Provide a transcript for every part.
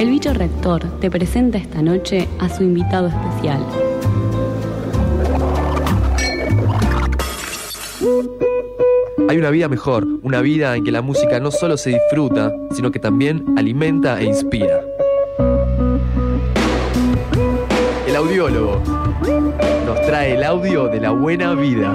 El Bicho Rector te presenta esta noche a su invitado especial. Hay una vida mejor, una vida en que la música no solo se disfruta, sino que también alimenta e inspira. El audiólogo nos trae el audio de la buena vida.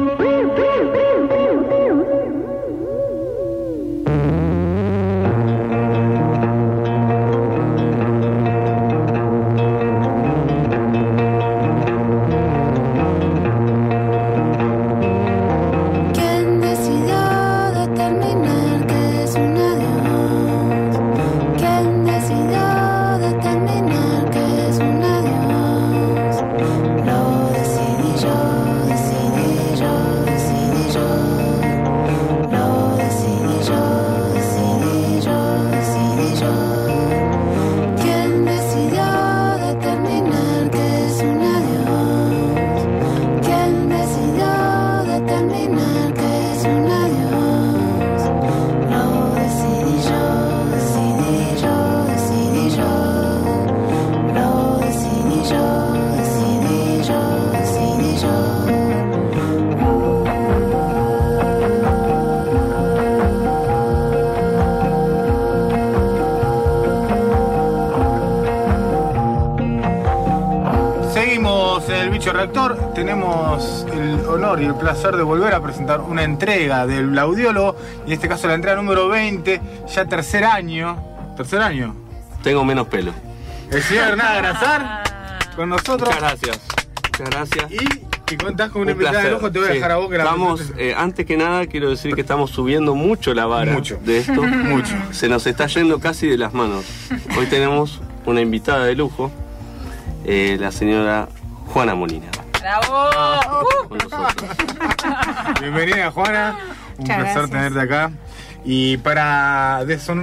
Rector, tenemos el honor y el placer de volver a presentar una entrega del audiólogo, y en este caso la entrega número 20, ya tercer año. Tengo menos pelo. El señor Hernán Grazar con nosotros. Muchas gracias. Y contás con una invitada de lujo, te voy a dejar a vos que la antes que nada quiero decir que estamos subiendo mucho la vara de esto. Mucho. Se nos está yendo casi de las manos. Hoy tenemos una invitada de lujo, la señora Juana Molina. ¡Bravo! Bienvenida, Juana. Un placer tenerte acá. Y para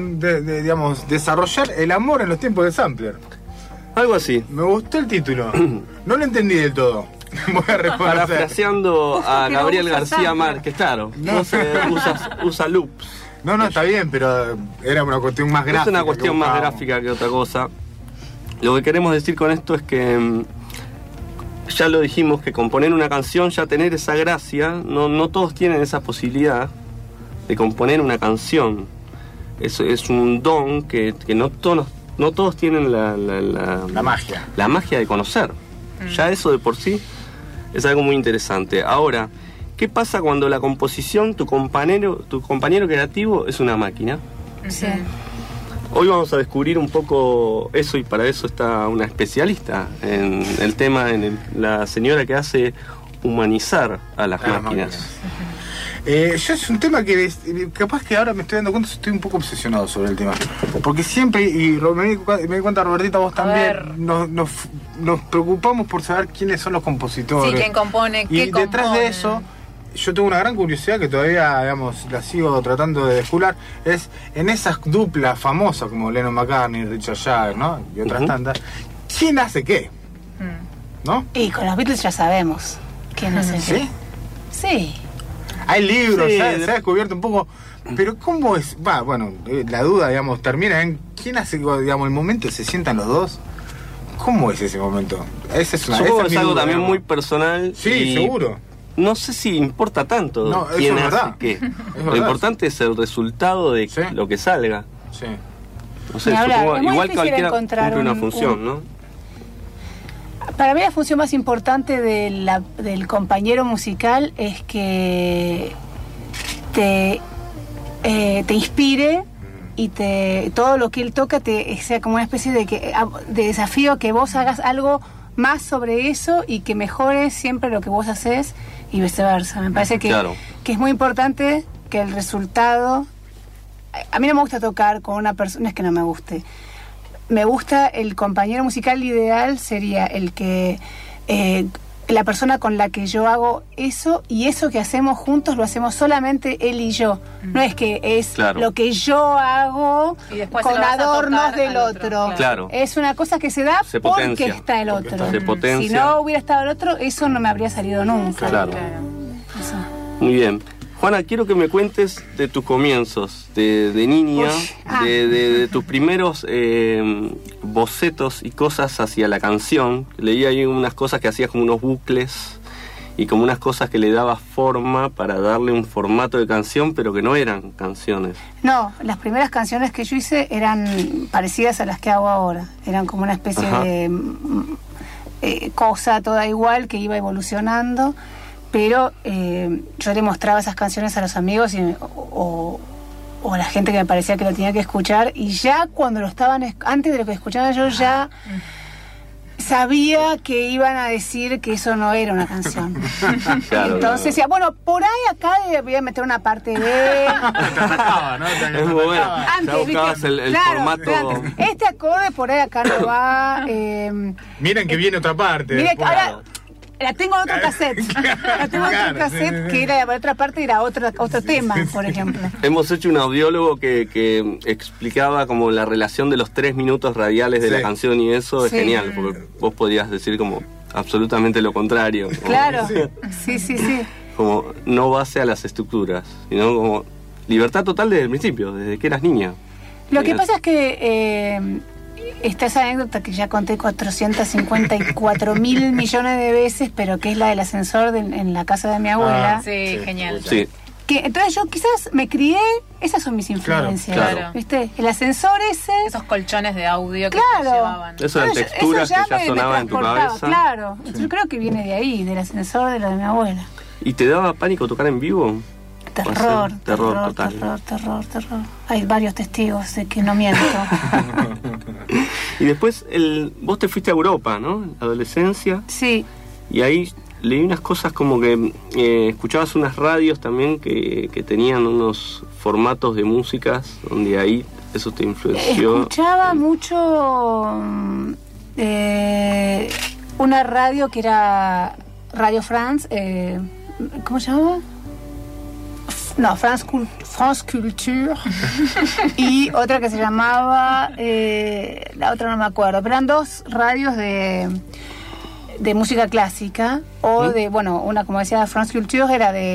desarrollar el amor en los tiempos de Sampler. Algo así. Me gustó el título. No lo entendí del todo. Voy a reconocer. Parafraseando a Gabriel García Márquez, claro. No se usa loops. No, está bien, pero era una cuestión más gráfica. Es una cuestión más gráfica que otra cosa. Lo que queremos decir con esto es que ya lo dijimos, que componer una canción, ya tener esa gracia, no todos tienen esa posibilidad de componer una canción. Es un don que no todos tienen la magia. La magia de conocer. Ya eso de por sí es algo muy interesante. Ahora, ¿qué pasa cuando la composición, tu compañero creativo es una máquina? Sí. Hoy vamos a descubrir un poco eso, y para eso está una especialista en el tema, la señora que hace humanizar a las máquinas. Yo es un tema que capaz que ahora me estoy dando cuenta, estoy un poco obsesionado sobre el tema. Porque siempre, y me di cuenta, Robertita, vos también, nos preocupamos por saber quiénes son los compositores. Sí, quién compone, y detrás de eso, yo tengo una gran curiosidad que todavía, la sigo tratando de descubrir, es en esas duplas famosas como Lennon McCartney, Richard Jagger, ¿no? Y otras tantas, ¿quién hace qué? ¿No? Y con los Beatles ya sabemos quién hace qué. Sí. Hay libros, se ha descubierto un poco, pero ¿cómo es? La duda, termina en quién hace, el momento se sientan los dos. ¿Cómo es ese momento? Supongo que es algo también muy personal. Sí, seguro. No sé si importa tanto quién hace qué. Lo importante es el resultado de lo que salga. Sí. No sé, supongo, igual que cualquiera cumple una función, ¿no? Para mí la función más importante del compañero musical es que te inspire y todo lo que él toca sea como una especie de desafío, que vos hagas algo más sobre eso y que mejores siempre lo que vos haces y viceversa. Me parece que es muy importante que el resultado... A mí no me gusta tocar con una persona, es que no me guste. Me gusta el compañero musical ideal, sería el que... la persona con la que yo hago eso, y eso que hacemos juntos lo hacemos solamente él y yo. No es que es lo que yo hago con adornos del otro. Claro. Es una cosa que se da porque está el otro. Si no hubiera estado el otro, eso no me habría salido nunca. Claro. Eso. Muy bien. Juana, quiero que me cuentes de tus comienzos, de niña, de tus primeros bocetos y cosas hacia la canción. Leí ahí unas cosas que hacías como unos bucles y como unas cosas que le dabas forma para darle un formato de canción, pero que no eran canciones. No, las primeras canciones que yo hice eran parecidas a las que hago ahora. Eran como una especie de cosa toda igual que iba evolucionando, pero yo le mostraba esas canciones a los amigos o a la gente que me parecía que lo tenía que escuchar, y ya cuando lo estaban, antes de lo que escuchaban yo ya sabía que iban a decir que eso no era una canción. Claro, entonces decía, bueno, por ahí acá voy a meter una parte de... Te arrancaba, ¿no? Es muy bueno. Ya buscabas ¿viste? el Claro, formato. antes. Este acorde por ahí acá no va. Miren que viene otra parte. Mire, después. ahora la tengo en otro cassette. La tengo en otro cassette que era por otra parte, era otro tema, por ejemplo. Hemos hecho un audiólogo que explicaba como la relación de los 3 minutos radiales de la canción, y eso es genial, porque vos podías decir como absolutamente lo contrario. Claro, sí. Como no base a las estructuras, sino como libertad total desde el principio, desde que eras niña. Lo que pasa es que está esa anécdota que ya conté 454 mil millones de veces, pero que es la del ascensor en la casa de mi abuela. Sí, genial. Sí. Que entonces yo quizás me crié, esas son mis influencias. Claro. ¿Viste? El ascensor ese. Esos colchones de audio que te llevaban. Eso eran texturas que ya sonaban en tu transportaba, cabeza. Claro. Yo creo que viene de ahí, del ascensor de lo de mi abuela. ¿Y te daba pánico tocar en vivo? Terror total. terror. Hay varios testigos de que no miento. Y después vos te fuiste a Europa, ¿no? En la adolescencia. Sí. Y ahí leí unas cosas como que escuchabas unas radios también que tenían unos formatos de músicas, donde ahí eso te influenció. Escuchaba mucho una radio que era Radio France, ¿cómo se llamaba? No, France Culture. Y otra que se llamaba, la otra no me acuerdo, pero eran 2 radios de música clásica, o de, bueno, una, como decía, France Culture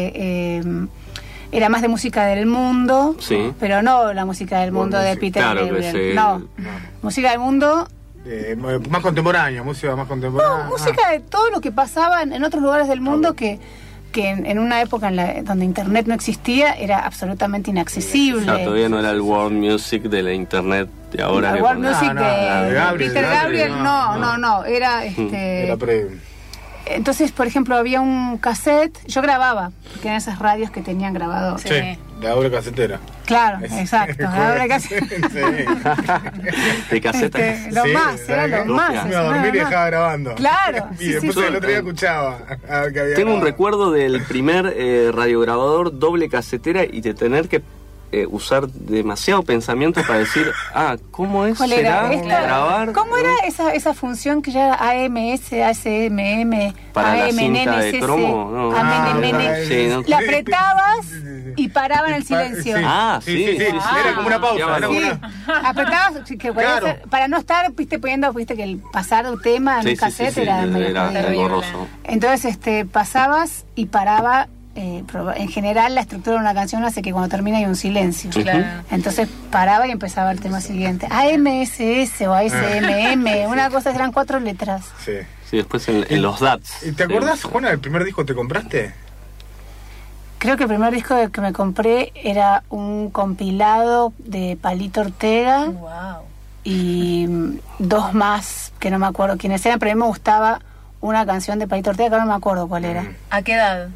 era más de música del mundo, sí, pero no la música del mundo de Peter Gabriel, no, música del mundo más contemporánea, música más contemporánea. no, música de todo lo que pasaba en otros lugares del mundo que en una época donde internet no existía era absolutamente inaccesible. Ya, todavía no era el world music de la internet de ahora. El world music de Peter Gabriel, no, era Era Entonces, por ejemplo, había un cassette, yo grababa, porque eran esas radios que tenían grabado. Sí, la doble casetera. Claro, exacto, la doble casetera. De caseta. Lo más, era lo más. Me iba a dormir y dejaba grabando. Claro. Y después el otro día escuchaba. Que había Tengo un grabado. recuerdo del primer radiograbador doble casetera y de tener que usar demasiado pensamiento para decir, ¿cómo es? ¿Cuál era? Grabar. ¿Cómo era esa función que ya era AMS, ASMM, para la cinta de AMNNCC? cromo? No. AMNN. No. La apretabas y paraba en el silencio. Sí. Era como una pausa. Era como una... Apretabas para no estar poniendo que el pasar un tema en un cassette era engorroso. Entonces pasabas y paraba. En general la estructura de una canción hace que cuando termina hay un silencio. Claro. Entonces paraba y empezaba el tema siguiente. AMSS o ASMM, una cosa, eran 4 letras. Sí, después en los DATs. ¿Y te acordás, Juana, del primer disco que te compraste? Creo que el primer disco que me compré era un compilado de Palito Ortega. Wow. Y 2 más que no me acuerdo quiénes eran, pero a mí me gustaba una canción de Palito Ortega que no me acuerdo cuál era. ¿A qué edad?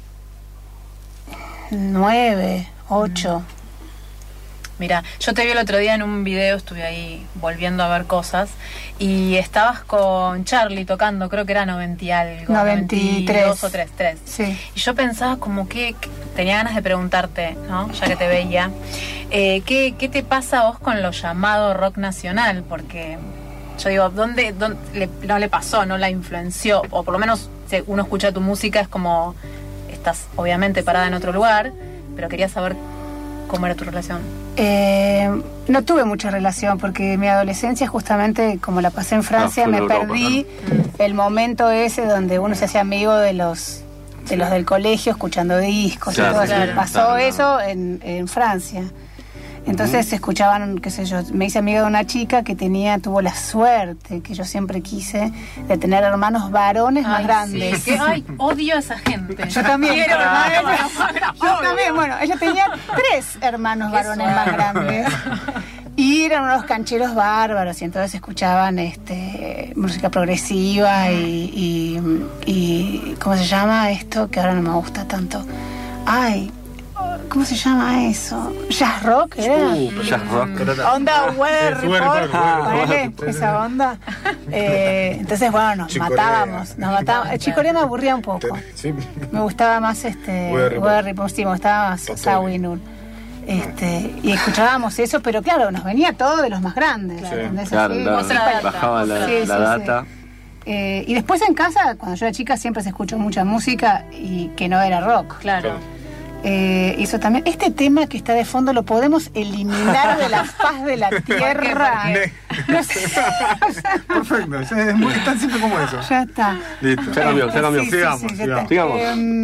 9, 8. Mira, yo te vi el otro día en un video, estuve ahí volviendo a ver cosas, y estabas con Charlie tocando, creo que era 90 y algo. 93. 92 o 3. Sí. Y yo pensaba como que tenía ganas de preguntarte, ¿no? Ya que te veía, ¿qué te pasa a vos con lo llamado rock nacional? Porque yo digo, ¿dónde no le pasó, no la influenció? O por lo menos, si uno escucha tu música, es como... Estás obviamente parada en otro lugar, pero quería saber cómo era tu relación. No tuve mucha relación porque mi adolescencia, justamente como la pasé en Francia, me perdí el momento ese donde uno se hacía amigo de los del colegio escuchando discos y todo eso. Pasó eso en Francia. Entonces escuchaban, qué sé yo, me hice amiga de una chica que tuvo la suerte, que yo siempre quise, de tener hermanos varones más grandes. Sí, odio a esa gente. Yo también. Quiero yo también, bueno, ella tenía 3 hermanos varones más grandes. Y eran unos cancheros bárbaros, y entonces escuchaban música progresiva y ¿cómo se llama esto? Que ahora no me gusta tanto. ¿Cómo se llama eso? ¿Jazz rock? ¿Era? Jazz rock. Onda Weather Report. Ponele esa onda. Entonces, bueno, nos matábamos. Chicorea me aburría un poco. Sí. Me gustaba más Weather Report. Sí, me gustaba más Sawinul. Y escuchábamos eso, pero claro, nos venía todo de los más grandes. Claro, bajaba la data. Y después en casa, cuando yo era chica, siempre se escuchó mucha música y que no era rock. Claro. Eso también. Este tema que está de fondo lo podemos eliminar de la faz de la tierra. No sé. Perfecto, es tan simple como eso. Ya está. Listo. Ya cambió. Sigamos.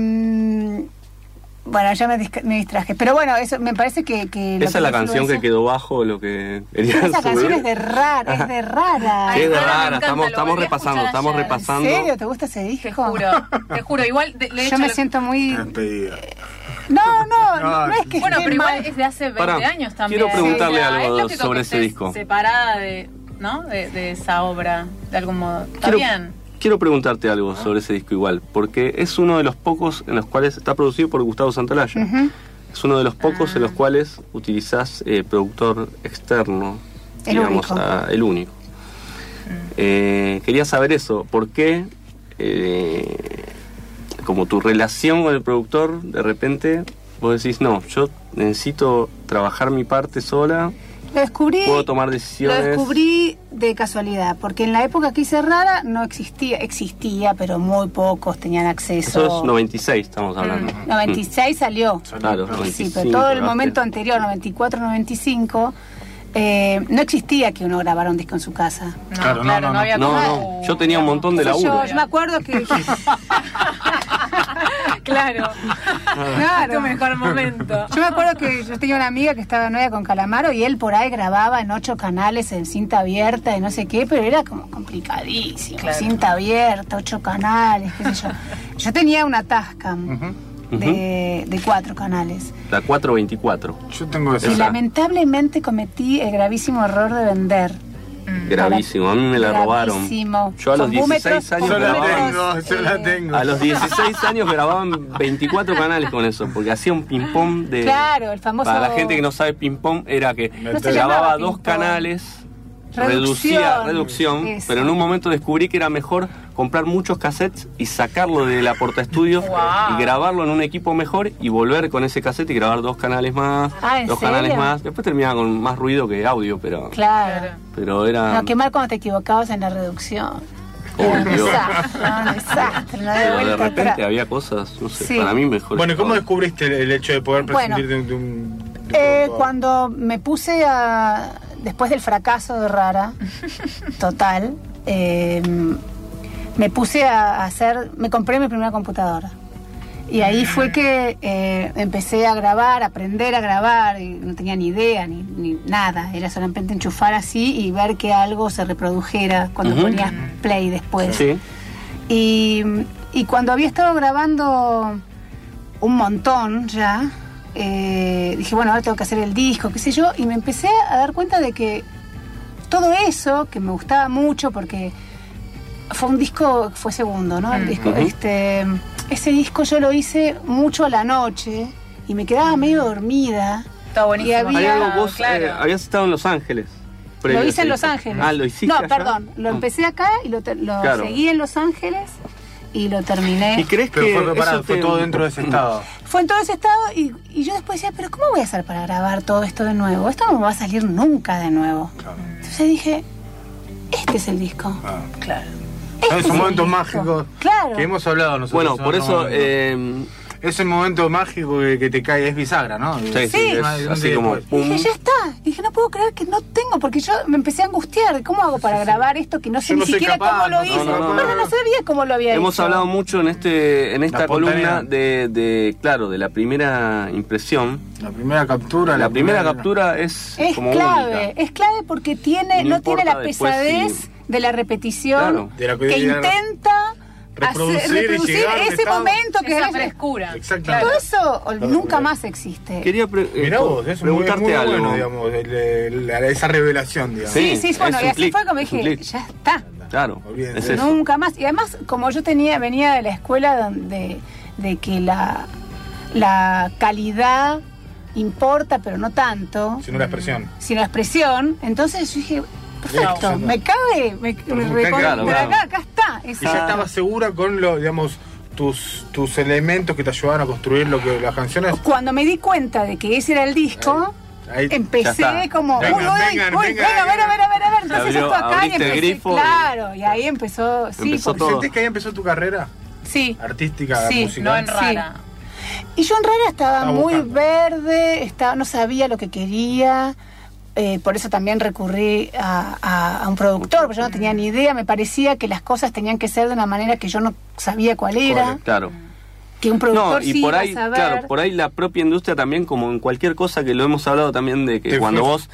Bueno, ya me distraje. Pero bueno, eso me parece que esa es la canción que quedó bajo lo que querías esa subir. canción es de rara. Sí, es de rara. Estamos repasando. ¿En serio? ¿Te gusta ese disco? Te juro. Igual, yo me siento muy... No es que bueno, esté pero igual mal. es de hace 20 años también. Quiero preguntarle Es algo lógico sobre que ese estés disco. Separada de esa obra, de algún modo. Está bien. Quiero preguntarte algo sobre ese disco igual, porque es uno de los pocos en los cuales está producido por Gustavo Santaolalla. Es uno de los pocos en los cuales utilizás productor externo, digamos, el único. Quería saber eso, ¿por qué como tu relación con el productor, de repente vos decís, no, yo necesito trabajar mi parte sola? Lo descubrí. Puedo tomar decisiones. Lo descubrí de casualidad, porque en la época que hice Rara no existía, pero muy pocos tenían acceso. Eso es 96, estamos hablando. 96 salió. Claro, Sí, 95, pero todo el momento anterior, 94, 95, no existía que uno grabara un disco en su casa. No había No, yo tenía un montón de laburo. Yo me acuerdo que... Claro. Tu mejor momento. Yo me acuerdo que yo tenía una amiga que estaba novia con Calamaro y él por ahí grababa en 8 canales en cinta abierta y no sé qué, pero era como complicadísimo. Claro. Cinta abierta, 8 canales, qué sé yo. Yo tenía una Tascam de 4 canales. La 424. Yo tengo esa. Y lamentablemente cometí el gravísimo error de vender. Gravísimo, a mí me la robaron. Yo a los 16 años grababa. Yo la tengo. A los 16 años grababan 24 canales con eso, porque hacía un ping-pong de... Claro, el famoso... Para la gente que no sabe ping-pong, era que No se grababa llamaba 2 ping-pong. canales, Reducción. reducción, Eso. pero en un momento descubrí que era mejor comprar muchos cassettes y sacarlo de la portaestudio Wow. y grabarlo en un equipo mejor y volver con ese cassette y grabar 2 canales más, ¿en 2 serio? canales más. Después terminaba con más ruido que audio, pero Claro. era... No, qué mal cuando te equivocabas en la reducción. Obvio. Un desastre, no de Pero de vuelta repente atrás. había cosas, no sé, Sí. para mí mejor. Bueno, ¿y cómo descubriste el hecho de poder Bueno, prescindir de un productor? Cuando me puse después del fracaso de Rara, total, me puse a me compré mi primera computadora. Y ahí fue que empecé a grabar, a aprender a grabar, y no tenía ni idea, ni nada. Era solamente enchufar así y ver que algo se reprodujera cuando ponías play después. Sí. Y cuando había estado grabando un montón ya, dije, bueno, ahora tengo que hacer el disco, qué sé yo, y me empecé a dar cuenta de que todo eso, que me gustaba mucho, porque fue un disco, fue segundo, ¿no? El disco, ese disco yo lo hice mucho a la noche y me quedaba medio dormida. Está buenísimo. Y había- Hay algo, vos claro. habías estado en Los Ángeles. Lo hice en Los Ángeles. Lo hiciste No, allá? perdón, lo empecé acá y lo Claro. seguí en Los Ángeles y lo terminé. ¿Y crees Pero que fue todo dentro de ese estado. Fue en todo ese estado y yo después decía, pero ¿cómo voy a hacer para grabar todo esto de nuevo? Esto no me va a salir nunca de nuevo. Claro. Entonces dije, este es el disco. Claro. Este Son es esos el momentos disco. mágicos Claro. que hemos hablado nosotros. Bueno, por eso es el momento mágico que te cae, es bisagra, ¿no? Sí, Sí. es así como Y pum. dije, ya está. Y dije, no puedo creer que no tengo, porque yo me empecé a angustiar. ¿Cómo hago para grabar esto que no sé Yo ni no soy siquiera capaz, cómo lo no, hice? no, no, Bueno, no sabía cómo lo había Hemos hecho. hablado mucho en esta La columna espontaneidad. de la primera impresión. La primera captura. La primera captura es Es como clave, única. es clave porque tiene, No no tiene la importa después pesadez si- de la repetición Claro. De la que cotidiana. intenta Reproducir y llegar a un ese estado- momento que Esa es frescura. Exactamente. todo eso nunca más existe. Quería Mirá vos, es preguntarte muy algo. bueno, digamos, esa revelación, digamos. Sí, Sí, bueno, es y un así clic, fue como es un dije, clic. ya está. Claro, Olvídense. es eso. Nunca más. Y además, como yo venía de la escuela donde de que la calidad importa, pero no tanto, Sino la expresión. sino la expresión, entonces yo dije, perfecto, Claro. me cabe, me Claro, pero claro. acá está. Y ya estabas segura con digamos, tus elementos que te ayudaban a construir las canciones. Cuando me di cuenta de que ese era el disco, Ahí. Ya empecé está. como, Vengan, uy, vengan, uy, vengan, venga, a ver, a ver, a ver, a ver. Se Entonces abrió- esto acá y abriste el empecé, grifo y- claro, y ahí empezó, sí, Empezó porque- todo. ¿Sentís que ahí empezó tu carrera sí. artística, Sí, musical? No en Sí. rara. Y yo en realidad estaba Estaba muy buscando. verde, no sabía lo que quería, por eso también recurrí a un productor, porque yo no tenía ni idea, me parecía que las cosas tenían que ser de una manera que yo no sabía cuál era, Claro. que un No, productor y sí por iba ahí, a saber. claro, por ahí la propia industria también, como en cualquier cosa que lo hemos hablado también, de que Te cuando fue- vos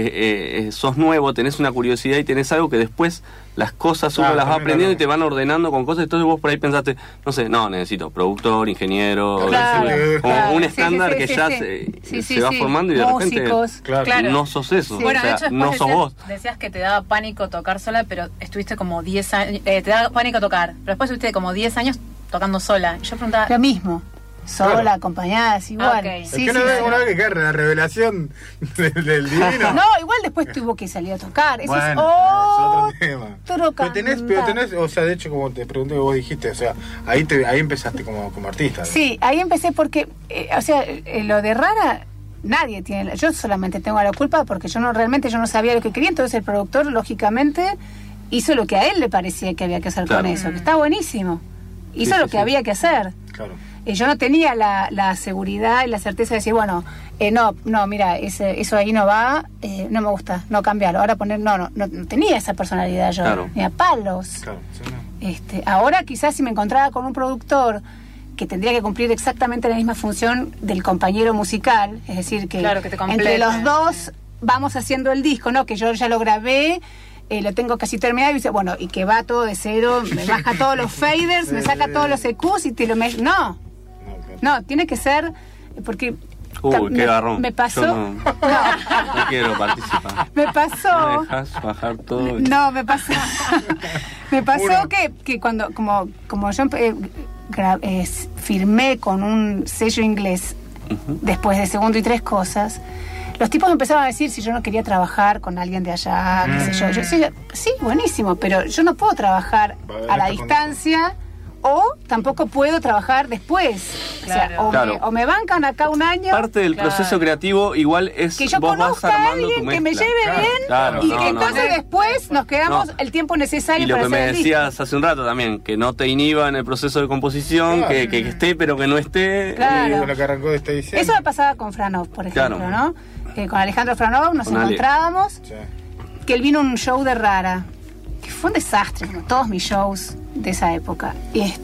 sos nuevo, tenés una curiosidad y tenés algo que después las cosas uno Claro, las va también, aprendiendo y también. te van ordenando con cosas, entonces vos por ahí pensaste, no sé, no, necesito productor, ingeniero, Claro, como claro. un Sí, estándar sí, que sí, ya sí. Sí, se va formando y de repente Músicos. Claro. no sos eso, Sí. Bueno, o sea, de hecho, no después sos vos. decías que te daba pánico tocar sola, pero estuviste como 10 años. Te daba pánico tocar, pero después estuviste como 10 años tocando sola. Y yo preguntaba. Lo mismo, sola, Claro. acompañada, es igual. Ok. Es Sí, que sí, una vez sí. que cae la revelación del divino. No, igual después tuvo que salir a tocar, eso Bueno, es es otro tema. otro Pero tenés, o sea, de hecho, como te pregunté que vos dijiste, o sea, ahí empezaste como artista. Sí, ahí empecé porque, o sea, lo de rara, nadie tiene, yo solamente tengo la culpa porque realmente yo no sabía lo que quería, entonces el productor, lógicamente, hizo lo que a él le parecía que había que hacer Claro. con eso, que está buenísimo. Hizo Sí, lo sí, que sí. había que hacer. Claro. Yo no tenía la seguridad y la certeza de decir, bueno, no, mira, eso ahí no va, no me gusta, no cambiarlo, ahora no tenía esa personalidad yo, Claro. ni a palos. Claro, sí, no. Ahora quizás si me encontraba con un productor que tendría que cumplir exactamente la misma función del compañero musical, es decir, que, Claro, que te complete. entre los dos vamos haciendo el disco, ¿no? Que yo ya lo grabé, lo tengo casi terminado y dice, bueno, y que va todo de cero, me baja todos los faders, me saca todos los EQs y te lo... claro. No, tiene que ser, porque... Qué garrón. Me pasó... Yo no quiero participar. Me ¿Me pasó... dejas bajar todo? No, me pasó. Me pasó Uno. que cuando, como yo firmé con un sello inglés después de Segundo y Tres Cosas, los tipos me empezaron a decir si yo no quería trabajar con alguien de allá, qué sé yo. Yo decía, sí, buenísimo, pero yo no puedo trabajar a la distancia o tampoco puedo trabajar después. Claro. O sea, Claro. o me bancan acá un año. Parte del Claro. proceso creativo igual es Que yo vos vas conozca a armando tu alguien que me mezcla. lleve Claro, bien claro, y no, que no, entonces no. después nos quedamos No. el tiempo necesario Y lo para que me hacer el disco. decías hace un rato también, que no te inhiba en el proceso de composición, Claro. que esté pero que no esté. Claro. Con lo que arrancó de este diciembre. Eso me pasaba con Franov, por ejemplo, Claro. ¿no? Con Alejandro Franov nos Con Ale. encontrábamos, Sí. que él vino a un show de Rara, que fue un desastre, como todos mis shows de esa época.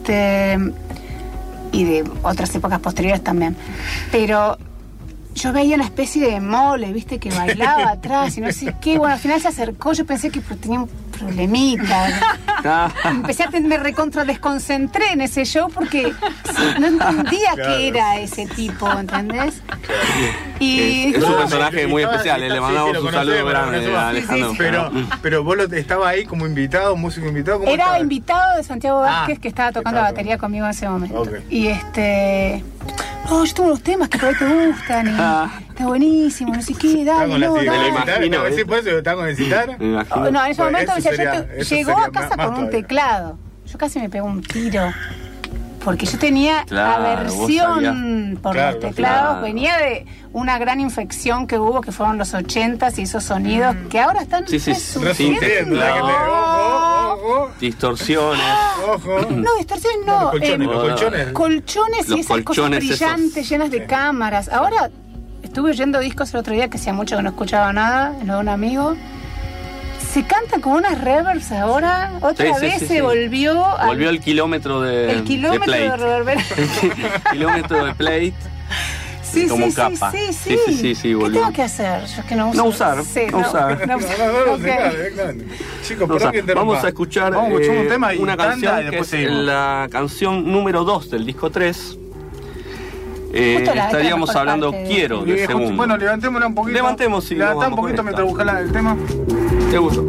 Y de otras épocas posteriores también. Pero yo veía una especie de mole, ¿viste? Que bailaba atrás y no sé qué. Bueno, al final se acercó, yo pensé que tenía un problemita. Ah, Me recontra desconcentré en ese show porque no entendía Claro. qué era ese tipo, ¿entendés? Y es un no, personaje muy especial, le mandamos lo un saludo conocemos, grande lo a conocemos. Alejandro. Pero vos estaba ahí como invitado, músico invitado. ¿Cómo era estaba? invitado de Santiago Vázquez que estaba tocando la estaba batería conmigo en ese momento. Ok. Y no, yo tengo unos temas que por ahí te gustan y está buenísimo, no sé qué, Estaba dale, con la no, citar, Me lo dale. imagino, ¿sí, por eso estaba con el citar? Me imagino. No, en ese Bueno, momento eso decía, sería- eso llegó sería a casa más con un todavía. teclado. Yo casi me pegó un tiro. Porque yo tenía Claro, aversión por Claro, los teclados. claro. Venía de una gran infección que hubo, que fueron los 80s y esos sonidos que ahora están Sí, sí, No Sí, entiendo, claro. ¿no? Ojo. distorsiones. Ojo. No, distorsiones no. Los colchones. Colchones y Los esas cosas colchones brillantes, esos. llenas de cámaras. Ahora estuve oyendo discos el otro día que hacía mucho que no escuchaba nada, lo de un amigo. Se canta con unas reverbs ahora. Otra Sí, vez sí, se sí. volvió Volvió el kilómetro de el kilómetro plate. de reverber. El kilómetro de plate. Sí, como sí, capa. sí. Sí, ¿Qué volvió. tengo que hacer? Yo es que no uso. No usar, Sí, no usar. No, No, Ok. directamente. Chicos, O sea, perdón que interrumpa. vamos a escuchar Vamos a escuchar un tema y una tanda canción y que después es seguimos. la canción número 2 del disco 3. Justo la Estaríamos mejor hablando parte de- Quiero, de segundo. Bueno, levantémosla un poquito. Levantemos, sí, Levantá un vamos poquito con mientras esta. buscás el tema. ¿Te gustó?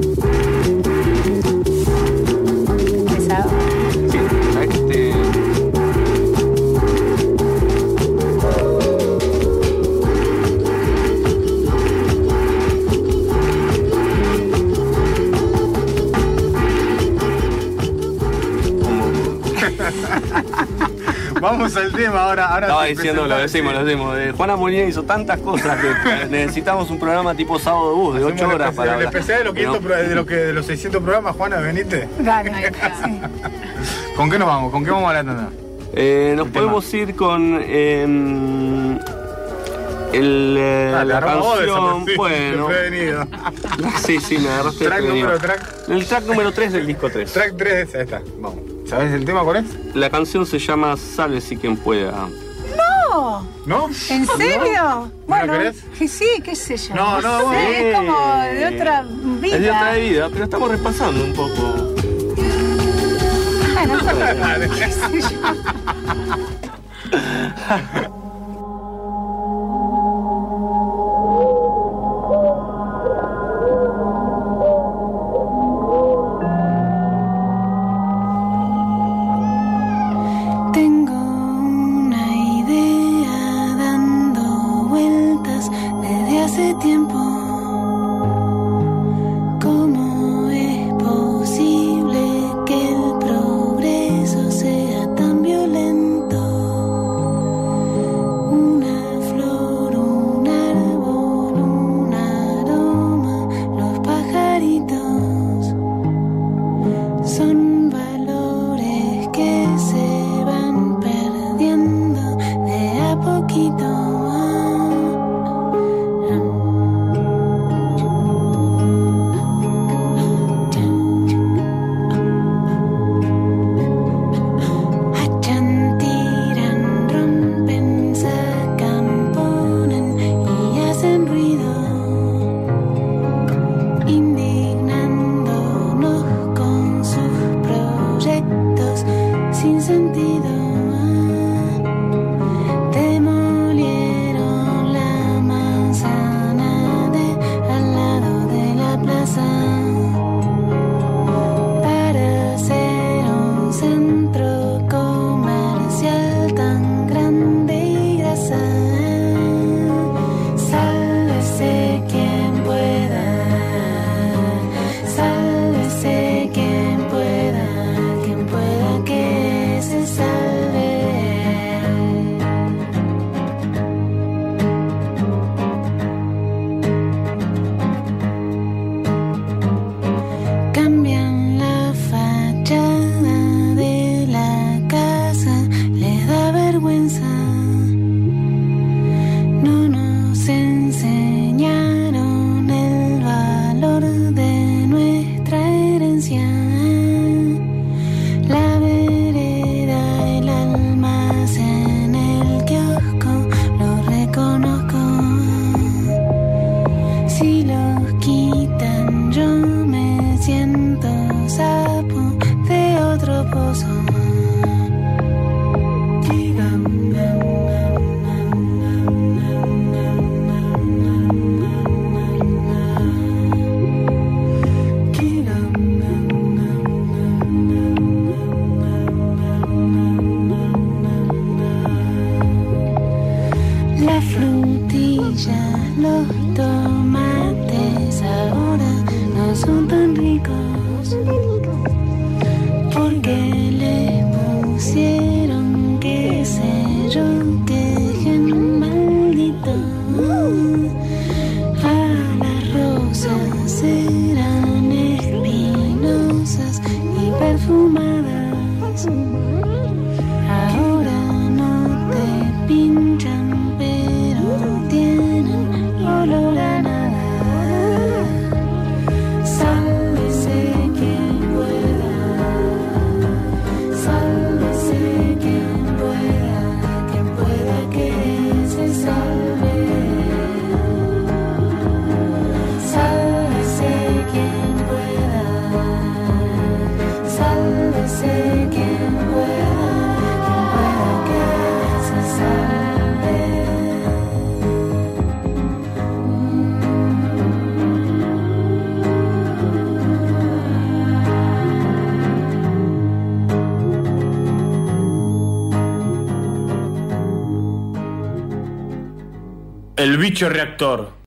Pesado. Sí, Vamos al tema ahora. Estaba sí, diciendo, lo presentá, decimos. Juana Molina hizo tantas cosas que necesitamos un programa tipo sábado de bus de 8 horas para El hablar. especial de los, 500 de los 600 programas, Juana, venite. Dale. Sí. ¿Con qué nos vamos? ¿Con qué vamos a la tanda? Nos podemos ir con la canción. Bueno, Desprevenido. sí, me agarraste Track desprevenido. número track. El track número 3 del disco 3. Track 3, ahí está. Vamos. ¿Sabes el tema cuál es? La canción se llama Sálvese quien pueda. No. ¿No? ¿En serio? Bueno, querés? que sí, qué sé yo. No, no, sé, es como de otra vida. Es de otra vida, pero estamos repasando un poco. Bueno, qué sé yo. Tengo una idea dando vueltas desde hace tiempo. ¿Cómo es posible que el progreso sea tan violento? Una flor, un árbol, un aroma, los pajaritos son valores que se van perdiendo de a poquito. Achan, tiran, rompen, sacan, ponen y hacen ruido, indignándonos con sus proyectos sin sentido. Demolieron la manzana de al lado de la plaza para hacer un centro comercial tan grande y grasa. Sálvese quien pueda, sálvese quien pueda que se salve. Cambian la fachada de la casa, les da vergüenza. No nos enseñaron el valor de nuestra herencia. La vereda, el almacén, el kiosco, lo reconozco. Si los quitan, yo me siento sapo de otro pozo. La frutilla, los tomates ahora no son tan ricos porque les pusieron, qué sé yo, que gen maldito. A las rosas eran espinosas El bicho reactor.